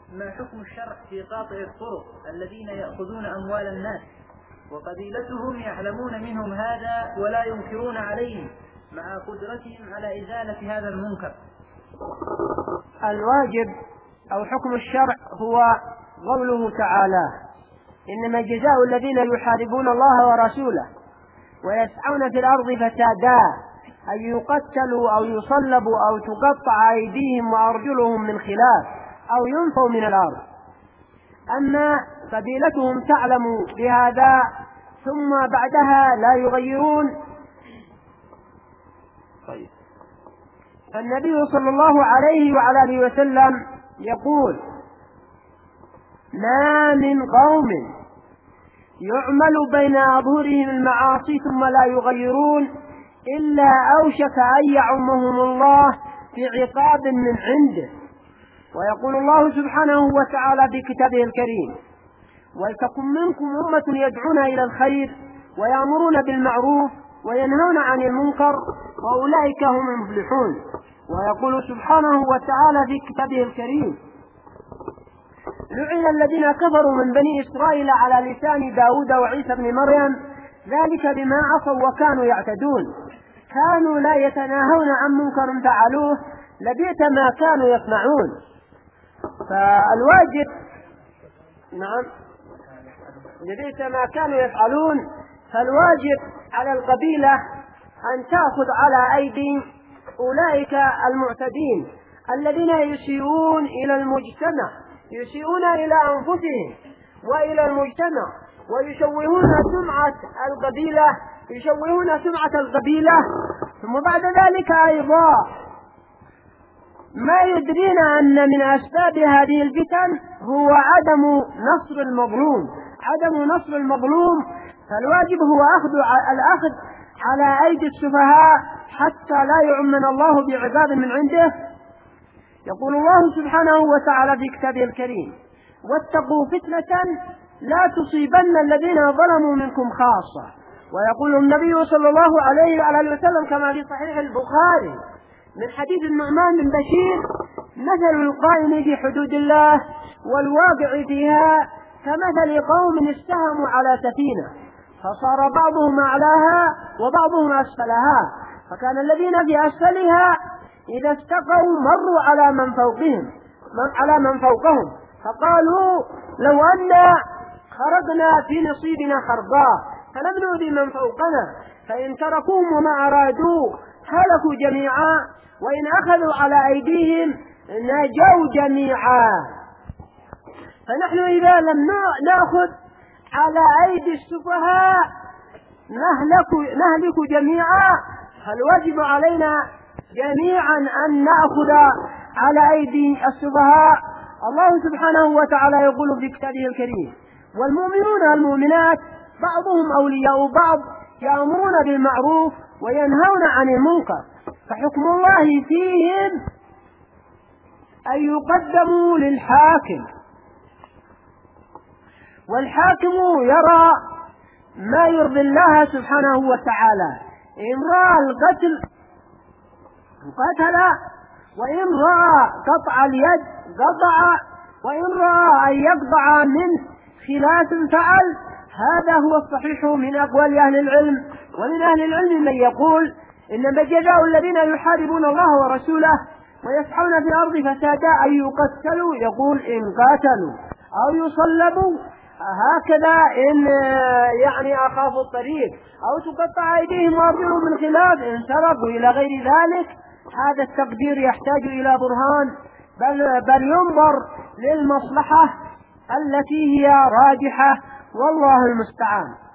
ما حكم الشرع في قاطع الطرق الذين يأخذون أموال الناس وقبيلتهم يعلمون منهم هذا ولا ينكرون عليهم مع قدرتهم على إزالة هذا المنكر؟ الواجب أو حكم الشرع هو قوله تعالى: إنما جزاء الذين يحاربون الله ورسوله ويسعون في الأرض فسادا أن يقتلوا أو يصلبوا أو تقطع أيديهم وأرجلهم من خلاف أو ينفوا من الأرض. أما قبيلتهم تعلم بهذا ثم بعدها لا يغيرون، فالنبي صلى الله عليه وعلى آله وسلم يقول: ما من قوم يعمل بين أظهرهم المعاصي ثم لا يغيرون إلا أوشك أن يعمهم الله بعقاب من عنده. ويقول الله سبحانه وتعالى في كتابه الكريم: ولتكن منكم أمة يدعون إلى الخير ويأمرون بالمعروف وينهون عن المنكر وأولئك هم المفلحون. ويقول سبحانه وتعالى في كتابه الكريم: لعن الذين كفروا من بني إسرائيل على لسان داود وعيسى بن مريم ذلك بما عصوا وكانوا يعتدون كانوا لا يتناهون عن منكر فعلوه لبئس ما كانوا يصنعون. فالواجب لبئس ما كانوا يفعلون. فالواجب على القبيلة أن تأخذ على أيدي أولئك المعتدين الذين يسيئون إلى المجتمع، يسيئون إلى أنفسهم وإلى المجتمع ويشوهون سمعة القبيلة ثم بعد ذلك أيضا ما يدرين أن من أسباب هذه الفتن هو عدم نصر المظلوم. فالواجب هو الأخذ على أيدي السفهاء حتى لا يعمن الله بعذاب من عنده. يقول الله سبحانه وتعالى في كتابه الكريم: واتقوا فتنة لا تصيبن الذين ظلموا منكم خاصة. ويقول النبي صلى الله عليه وعلى وسلم كما في صحيح البخاري من حديث النعمان بن بشير: مثل القائم في حدود الله والواقع فيها كمثل قوم استهموا على سفينة فصار بعضهم أعلاها وبعضهم أسفلها، فكان الذين في أسفلها إذا استقوا مروا على من فوقهم فقالوا: لو أن خرجنا في نصيبنا خرقا فلم نؤذي من فوقنا، فإن تركوهم وما أرادوا هلكوا جميعا، وإن أخذوا على أيديهم نجوا جميعا. فنحن إذا لم نأخذ على أيدي السفهاء نهلك جميعا. فالواجب علينا جميعا أن نأخذ على أيدي السفهاء. الله سبحانه وتعالى يقول في كتابه الكريم: والمؤمنون والمؤمنات بعضهم أولياء بعض يأمرون بالمعروف وينهون عن المنكر، فحكم الله فيهم أن يقدموا للحاكم، والحاكم يرى ما يرضي الله سبحانه وتعالى. إن رأى القتل قتل، وإن رأى قطع اليد قطع، وإن رأى أن يقطع من خلاف فعل. هذا هو الصحيح من أقوال أهل العلم. ومن أهل العلم من يقول: إنما جزاء الذين يحاربون الله ورسوله ويسعون في الأرض فسادا أن يقتلوا، يقول إن قاتلوا أو يصلبوا، هكذا إن أخافوا الطريق، أو تقطع أيديهم وأرجلهم من خلاف إن سرقوا إلى غير ذلك. هذا التقدير يحتاج إلى برهان، بل ينظر للمصلحة التي هي راجحة، والله المستعان.